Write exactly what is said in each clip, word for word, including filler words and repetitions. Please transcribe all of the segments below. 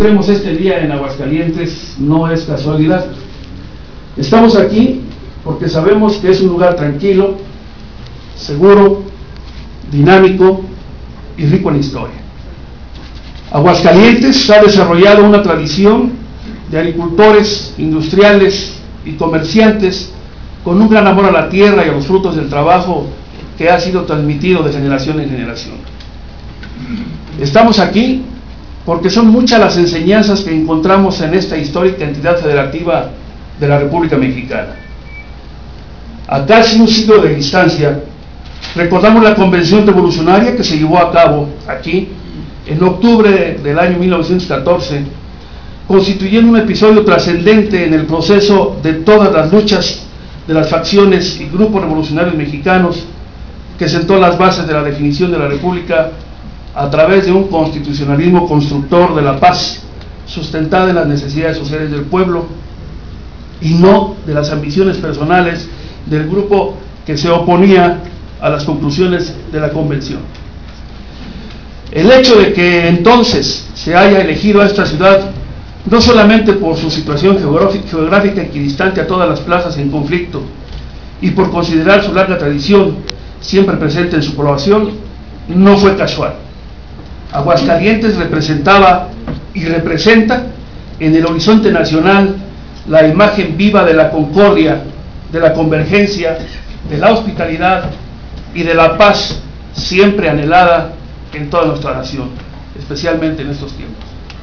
Tenemos este día en Aguascalientes, no es casualidad. Estamos aquí porque sabemos que es un lugar tranquilo, seguro, dinámico y rico en historia. Aguascalientes ha desarrollado una tradición de agricultores, industriales y comerciantes con un gran amor a la tierra y a los frutos del trabajo que ha sido transmitido de generación en generación. Estamos aquí porque son muchas las enseñanzas que encontramos en esta histórica entidad federativa de la República Mexicana. A casi un siglo de distancia, recordamos la Convención Revolucionaria que se llevó a cabo aquí en octubre del año mil novecientos catorce, constituyendo un episodio trascendente en el proceso de todas las luchas de las facciones y grupos revolucionarios mexicanos, que sentó las bases de la definición de la República a través de un constitucionalismo constructor de la paz, sustentada en las necesidades sociales del pueblo y no de las ambiciones personales del grupo que se oponía a las conclusiones de la convención. El hecho de que entonces se haya elegido a esta ciudad, no solamente por su situación geográfica equidistante a todas las plazas en conflicto y por considerar su larga tradición siempre presente en su población, no fue casual. Aguascalientes representaba y representa en el horizonte nacional la imagen viva de la concordia, de la convergencia, de la hospitalidad y de la paz siempre anhelada en toda nuestra nación, especialmente en estos tiempos.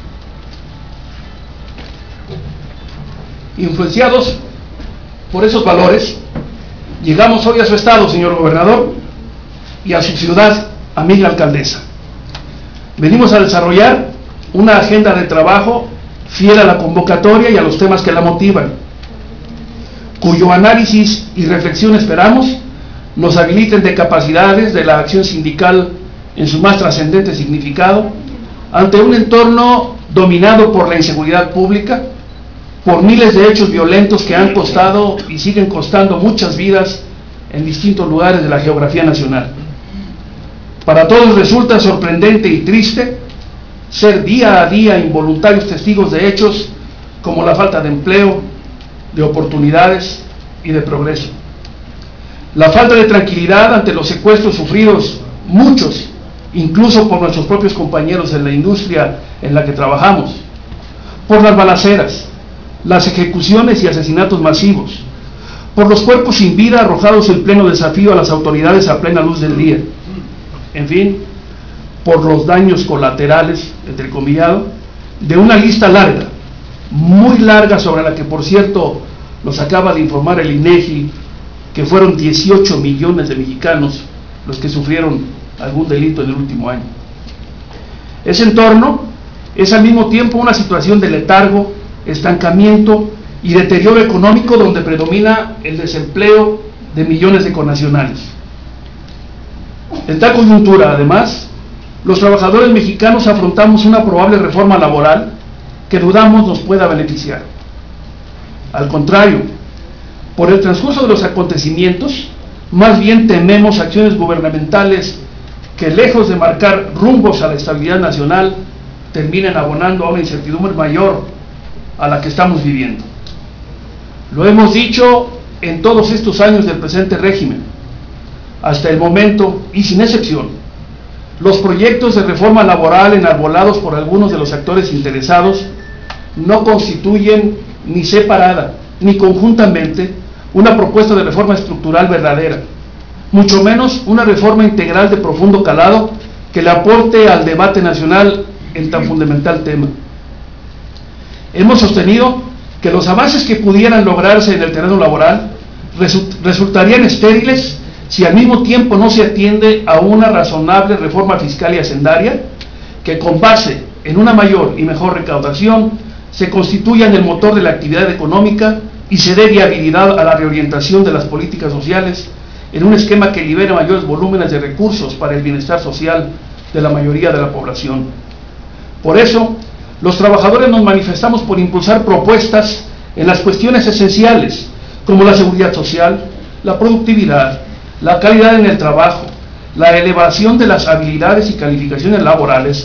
Influenciados por esos valores, llegamos hoy a su estado, señor gobernador, y a su ciudad, amiga alcaldesa. Venimos a desarrollar una agenda de trabajo fiel a la convocatoria y a los temas que la motivan, cuyo análisis y reflexión esperamos nos habiliten de capacidades de la acción sindical en su más trascendente significado, ante un entorno dominado por la inseguridad pública, por miles de hechos violentos que han costado y siguen costando muchas vidas en distintos lugares de la geografía nacional. Para todos resulta sorprendente y triste ser día a día involuntarios testigos de hechos como la falta de empleo, de oportunidades y de progreso. La falta de tranquilidad ante los secuestros sufridos, muchos, incluso por nuestros propios compañeros en la industria en la que trabajamos, por las balaceras, las ejecuciones y asesinatos masivos, por los cuerpos sin vida arrojados en pleno desafío a las autoridades a plena luz del día, en fin, por los daños colaterales, entrecomillado, de una lista larga, muy larga, sobre la que, por cierto, nos acaba de informar el INEGI, que fueron dieciocho millones de mexicanos los que sufrieron algún delito en el último año. Ese entorno es al mismo tiempo una situación de letargo, estancamiento y deterioro económico donde predomina el desempleo de millones de connacionales. En tal coyuntura, además, los trabajadores mexicanos afrontamos una probable reforma laboral que dudamos nos pueda beneficiar. Al contrario, por el transcurso de los acontecimientos, más bien tememos acciones gubernamentales que, lejos de marcar rumbos a la estabilidad nacional, terminen abonando a una incertidumbre mayor a la que estamos viviendo. Lo hemos dicho en todos estos años del presente régimen. Hasta el momento, y sin excepción, los proyectos de reforma laboral enarbolados por algunos de los actores interesados no constituyen ni separada ni conjuntamente una propuesta de reforma estructural verdadera, mucho menos una reforma integral de profundo calado que le aporte al debate nacional en tan fundamental tema. Hemos sostenido que los avances que pudieran lograrse en el terreno laboral resultarían estériles si al mismo tiempo no se atiende a una razonable reforma fiscal y hacendaria que, con base en una mayor y mejor recaudación, se constituya en el motor de la actividad económica y se dé viabilidad a la reorientación de las políticas sociales en un esquema que libere mayores volúmenes de recursos para el bienestar social de la mayoría de la población. Por eso, los trabajadores nos manifestamos por impulsar propuestas en las cuestiones esenciales, como la seguridad social, la productividad, la calidad en el trabajo, la elevación de las habilidades y calificaciones laborales,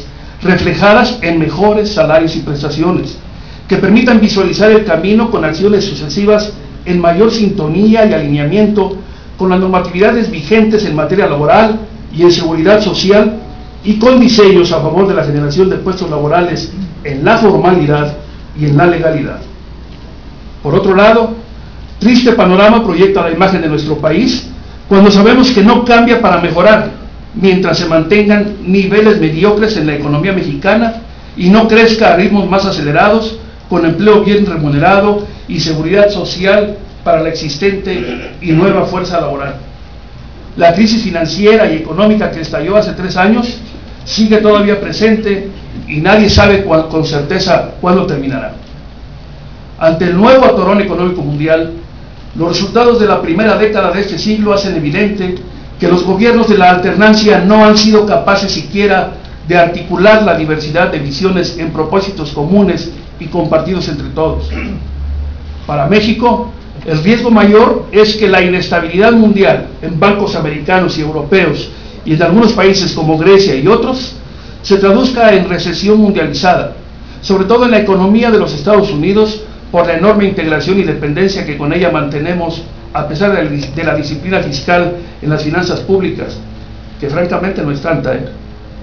reflejadas en mejores salarios y prestaciones, que permitan visualizar el camino con acciones sucesivas en mayor sintonía y alineamiento con las normatividades vigentes en materia laboral y en seguridad social, y con diseños a favor de la generación de puestos laborales en la formalidad y en la legalidad. Por otro lado, triste panorama proyecta la imagen de nuestro país cuando sabemos que no cambia para mejorar mientras se mantengan niveles mediocres en la economía mexicana y no crezca a ritmos más acelerados, con empleo bien remunerado y seguridad social para la existente y nueva fuerza laboral. La crisis financiera y económica que estalló hace tres años sigue todavía presente y nadie sabe cuál, con certeza cuándo terminará. Ante el nuevo atorón económico mundial, los resultados de la primera década de este siglo hacen evidente que los gobiernos de la alternancia no han sido capaces siquiera de articular la diversidad de visiones en propósitos comunes y compartidos entre todos. Para México, el riesgo mayor es que la inestabilidad mundial en bancos americanos y europeos y en algunos países como Grecia y otros se traduzca en recesión mundializada, sobre todo en la economía de los Estados Unidos, por la enorme integración y dependencia que con ella mantenemos a pesar de la disciplina fiscal en las finanzas públicas, que francamente no es tanta. ¿eh?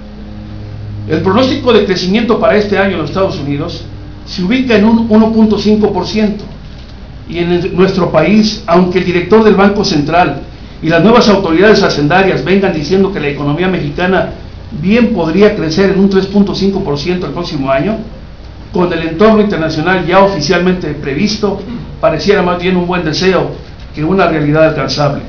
El pronóstico de crecimiento para este año en los Estados Unidos se ubica en un uno punto cinco por ciento, y en nuestro país, aunque el director del Banco Central y las nuevas autoridades hacendarias vengan diciendo que la economía mexicana bien podría crecer en un tres punto cinco por ciento el próximo año, con el entorno internacional ya oficialmente previsto, pareciera más bien un buen deseo que una realidad alcanzable.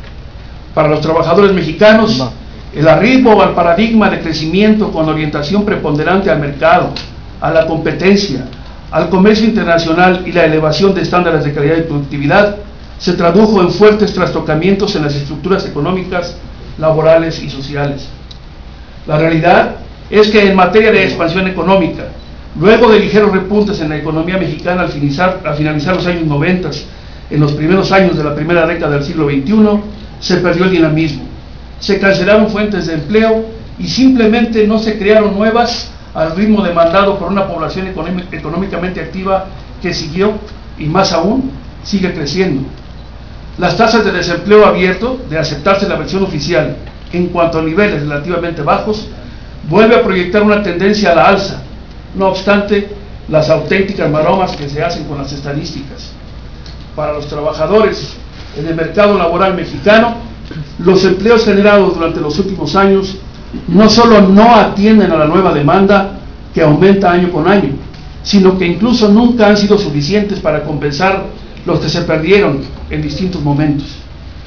Para los trabajadores mexicanos, el arribo al paradigma de crecimiento con orientación preponderante al mercado, a la competencia, al comercio internacional y la elevación de estándares de calidad y productividad se tradujo en fuertes trastocamientos en las estructuras económicas, laborales y sociales. La realidad es que en materia de expansión económica, luego de ligeros repuntes en la economía mexicana al finalizar, al finalizar los años noventa, en los primeros años de la primera década del siglo veintiuno, se perdió el dinamismo, se cancelaron fuentes de empleo y simplemente no se crearon nuevas al ritmo demandado por una población económicamente activa que siguió y más aún sigue creciendo. Las tasas de desempleo abierto, de aceptarse la versión oficial en cuanto a niveles relativamente bajos, vuelve a proyectar una tendencia a la alza, no obstante las auténticas maromas que se hacen con las estadísticas. Para los trabajadores en el mercado laboral mexicano, los empleos generados durante los últimos años no solo no atienden a la nueva demanda que aumenta año con año, sino que incluso nunca han sido suficientes para compensar los que se perdieron en distintos momentos.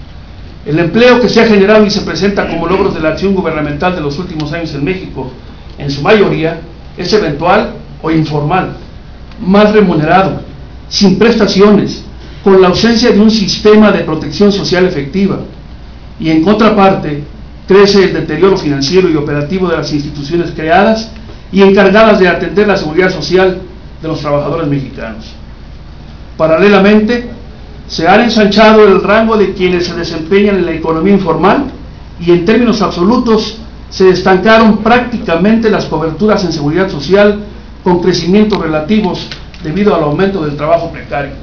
El empleo que se ha generado y se presenta como logros de la acción gubernamental de los últimos años en México, en su mayoría, es eventual o informal, mal remunerado, sin prestaciones, con la ausencia de un sistema de protección social efectiva, y en contraparte, crece el deterioro financiero y operativo de las instituciones creadas y encargadas de atender la seguridad social de los trabajadores mexicanos. Paralelamente, se ha ensanchado el rango de quienes se desempeñan en la economía informal y en términos absolutos se estancaron prácticamente las coberturas en seguridad social con crecimientos relativos debido al aumento del trabajo precario.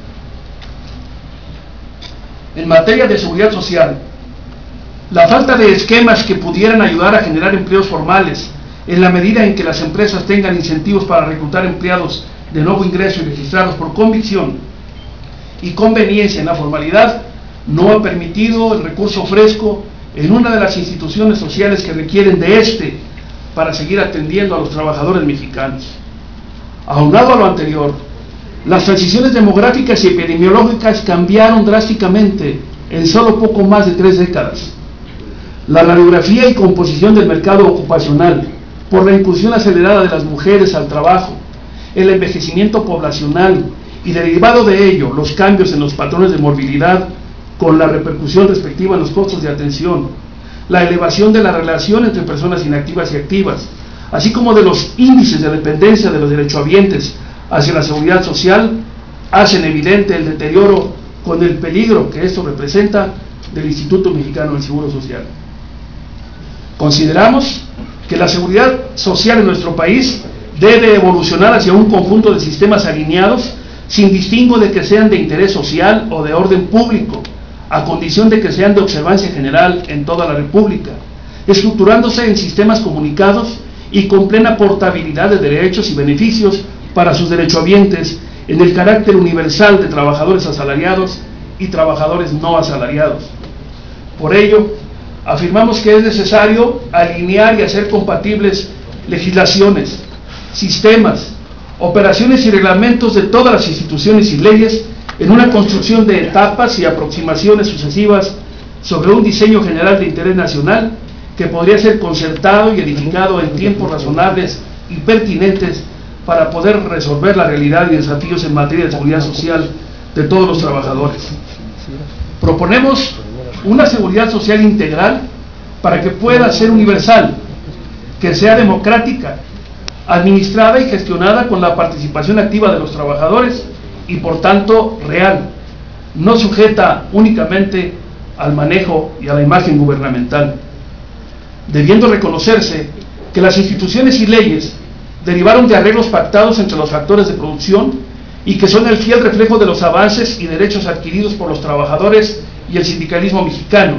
En materia de seguridad social, la falta de esquemas que pudieran ayudar a generar empleos formales en la medida en que las empresas tengan incentivos para reclutar empleados de nuevo ingreso y registrados por convicción y conveniencia en la formalidad, no ha permitido el recurso fresco en una de las instituciones sociales que requieren de este para seguir atendiendo a los trabajadores mexicanos. Aunado a lo anterior, las transiciones demográficas y epidemiológicas cambiaron drásticamente en solo poco más de tres décadas. La radiografía y composición del mercado ocupacional, por la incursión acelerada de las mujeres al trabajo, el envejecimiento poblacional y derivado de ello los cambios en los patrones de morbilidad con la repercusión respectiva en los costos de atención, la elevación de la relación entre personas inactivas y activas, así como de los índices de dependencia de los derechohabientes hacia la seguridad social, hacen evidente el deterioro con el peligro que esto representa del Instituto Mexicano del Seguro Social. Consideramos que la seguridad social en nuestro país debe evolucionar hacia un conjunto de sistemas alineados, sin distingo de que sean de interés social o de orden público, a condición de que sean de observancia general en toda la República, estructurándose en sistemas comunicados y con plena portabilidad de derechos y beneficios para sus derechohabientes, en el carácter universal de trabajadores asalariados y trabajadores no asalariados. Por ello, afirmamos que es necesario alinear y hacer compatibles legislaciones, sistemas, operaciones y reglamentos de todas las instituciones y leyes en una construcción de etapas y aproximaciones sucesivas sobre un diseño general de interés nacional que podría ser concertado y edificado en tiempos razonables y pertinentes para poder resolver la realidad y desafíos en materia de seguridad social de todos los trabajadores. Proponemos una seguridad social integral para que pueda ser universal, que sea democrática, administrada y gestionada con la participación activa de los trabajadores y por tanto real, no sujeta únicamente al manejo y a la imagen gubernamental, debiendo reconocerse que las instituciones y leyes derivaron de arreglos pactados entre los factores de producción y que son el fiel reflejo de los avances y derechos adquiridos por los trabajadores y el sindicalismo mexicano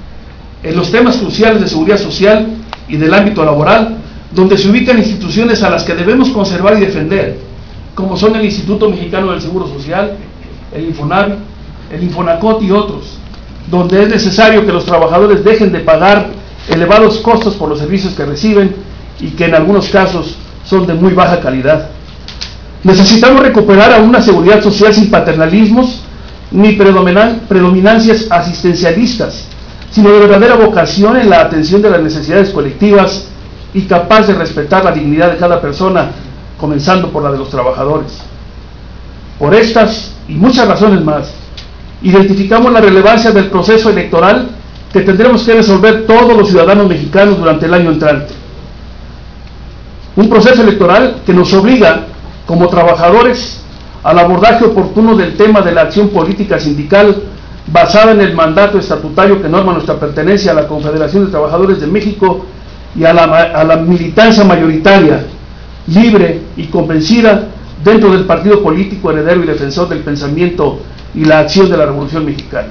en los temas cruciales de seguridad social y del ámbito laboral, donde se ubican instituciones a las que debemos conservar y defender, como son el Instituto Mexicano del Seguro Social, el Infonavit, el Infonacot y otros, donde es necesario que los trabajadores dejen de pagar elevados costos por los servicios que reciben y que en algunos casos son de muy baja calidad. Necesitamos recuperar a una seguridad social sin paternalismos ni predominancias asistencialistas, sino de verdadera vocación en la atención de las necesidades colectivas y capaz de respetar la dignidad de cada persona, comenzando por la de los trabajadores. Por estas y muchas razones más, identificamos la relevancia del proceso electoral que tendremos que resolver todos los ciudadanos mexicanos durante el año entrante. Un proceso electoral que nos obliga, como trabajadores, al abordaje oportuno del tema de la acción política sindical basada en el mandato estatutario que norma nuestra pertenencia a la Confederación de Trabajadores de México y a la, a la militancia mayoritaria, libre y convencida dentro del partido político heredero y defensor del pensamiento y la acción de la Revolución Mexicana.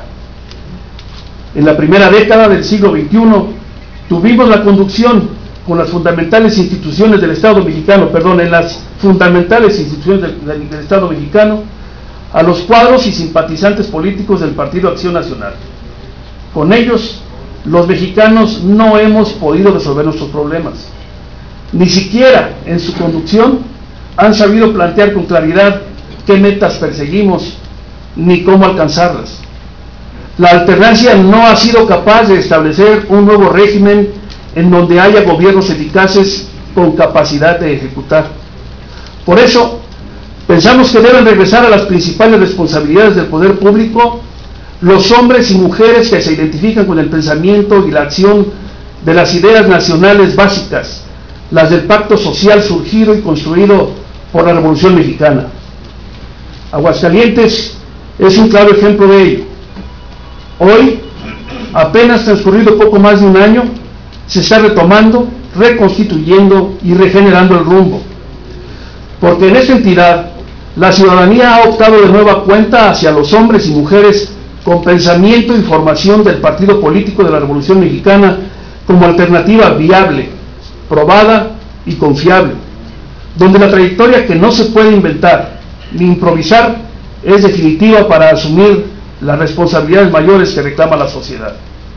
En la primera década del siglo veintiuno tuvimos la conducción con las fundamentales instituciones del Estado mexicano, perdón, en las fundamentales instituciones del, del, del Estado mexicano, a los cuadros y simpatizantes políticos del Partido Acción Nacional. Con ellos, los mexicanos no hemos podido resolver nuestros problemas. Ni siquiera en su conducción han sabido plantear con claridad qué metas perseguimos ni cómo alcanzarlas. La alternancia no ha sido capaz de establecer un nuevo régimen en donde haya gobiernos eficaces con capacidad de ejecutar. Por eso, pensamos que deben regresar a las principales responsabilidades del poder público los hombres y mujeres que se identifican con el pensamiento y la acción de las ideas nacionales básicas, las del pacto social surgido y construido por la Revolución Mexicana. Aguascalientes es un claro ejemplo de ello. Hoy, apenas transcurrido poco más de un año, se está retomando, reconstituyendo y regenerando el rumbo. Porque en esta entidad, la ciudadanía ha optado de nueva cuenta hacia los hombres y mujeres con pensamiento y formación del partido político de la Revolución Mexicana como alternativa viable, probada y confiable, donde la trayectoria que no se puede inventar ni improvisar es definitiva para asumir las responsabilidades mayores que reclama la sociedad.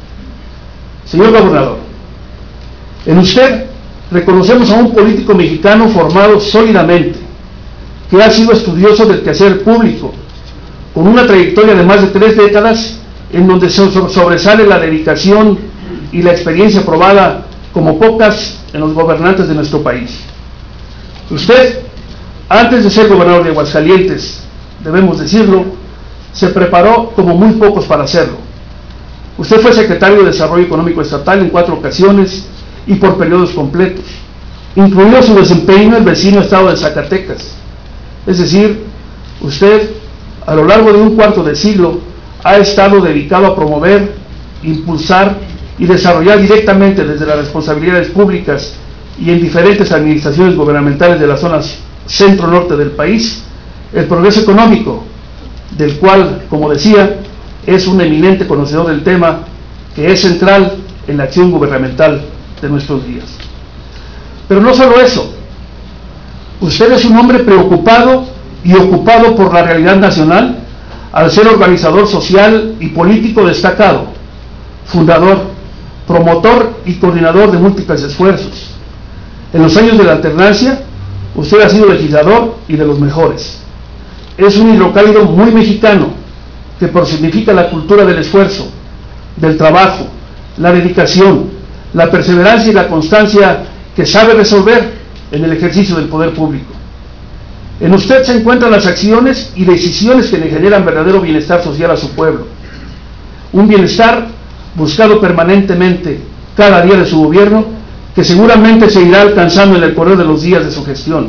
Señor gobernador, en usted reconocemos a un político mexicano formado sólidamente, que ha sido estudioso del quehacer público, con una trayectoria de más de tres décadas en donde sobresale la dedicación y la experiencia probada como pocas en los gobernantes de nuestro país. Usted, antes de ser gobernador de Aguascalientes, debemos decirlo, se preparó como muy pocos para hacerlo. Usted fue secretario de Desarrollo Económico Estatal en cuatro ocasiones y por periodos completos, incluido su desempeño en el vecino estado de Zacatecas. Es decir, usted, a lo largo de un cuarto de siglo, ha estado dedicado a promover, impulsar y desarrollar directamente desde las responsabilidades públicas y en diferentes administraciones gubernamentales de las zonas centro-norte del país, el progreso económico, del cual, como decía, es un eminente conocedor del tema, que es central en la acción gubernamental de nuestros días. Pero no solo eso, usted es un hombre preocupado y ocupado por la realidad nacional, al ser organizador social y político destacado, fundador, promotor y coordinador de múltiples esfuerzos. En los años de la alternancia, usted ha sido legislador y de los mejores. Es un hidrocálido muy mexicano, que personifica la cultura del esfuerzo, del trabajo, la dedicación, la perseverancia y la constancia que sabe resolver en el ejercicio del poder público. En usted se encuentran las acciones y decisiones que le generan verdadero bienestar social a su pueblo. Un bienestar buscado permanentemente cada día de su gobierno, que seguramente se irá alcanzando en el correr de los días de su gestión.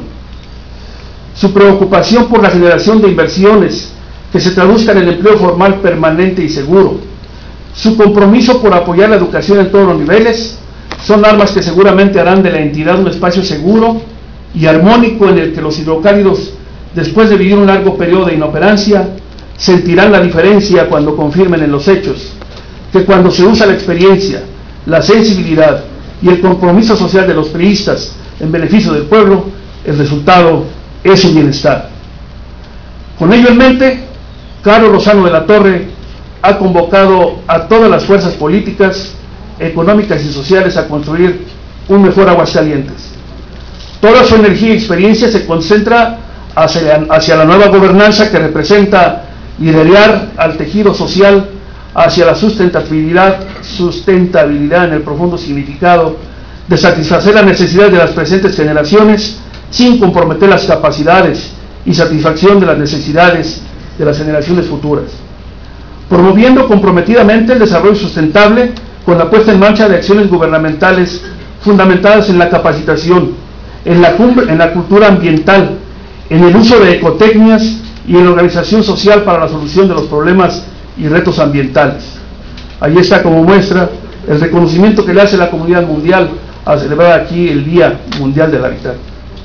Su preocupación por la generación de inversiones que se traduzcan en empleo formal permanente y seguro, su compromiso por apoyar la educación en todos los niveles, son armas que seguramente harán de la entidad un espacio seguro y armónico en el que los hidrocálidos, después de vivir un largo periodo de inoperancia, sentirán la diferencia cuando confirmen en los hechos que cuando se usa la experiencia, la sensibilidad y el compromiso social de los priistas en beneficio del pueblo, el resultado es su bienestar. Con ello en mente, Carlos Lozano de la Torre ha convocado a todas las fuerzas políticas, económicas y sociales a construir un mejor Aguascalientes. Toda su energía y experiencia se concentra hacia, hacia la nueva gobernanza que representa liderar al tejido social hacia la sustentabilidad, sustentabilidad en el profundo significado de satisfacer las necesidades de las presentes generaciones sin comprometer las capacidades y satisfacción de las necesidades de las generaciones futuras, promoviendo comprometidamente el desarrollo sustentable con la puesta en marcha de acciones gubernamentales fundamentadas en la capacitación, en la, en la cultura ambiental, en el uso de ecotecnias y en la organización social para la solución de los problemas y retos ambientales. Ahí está como muestra el reconocimiento que le hace la comunidad mundial al celebrar aquí el Día Mundial del Hábitat.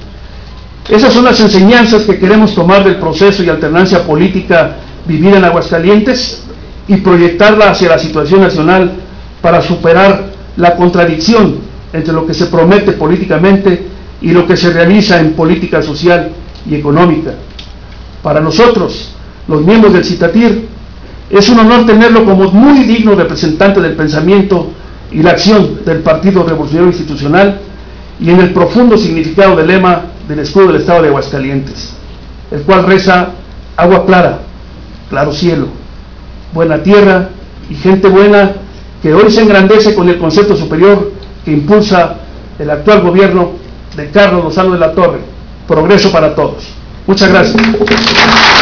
Esas son las enseñanzas que queremos tomar del proceso y alternancia política vivida en Aguascalientes y proyectarla hacia la situación nacional para superar la contradicción entre lo que se promete políticamente y lo que se realiza en política social y económica. Para nosotros, los miembros del CITATIR, es un honor tenerlo como muy digno representante del pensamiento y la acción del Partido Revolucionario Institucional y en el profundo significado del lema del escudo del Estado de Aguascalientes, el cual reza: agua clara, claro cielo, buena tierra y gente buena, que hoy se engrandece con el concepto superior que impulsa el actual gobierno de Carlos Lozano de la Torre: progreso para todos. Muchas gracias.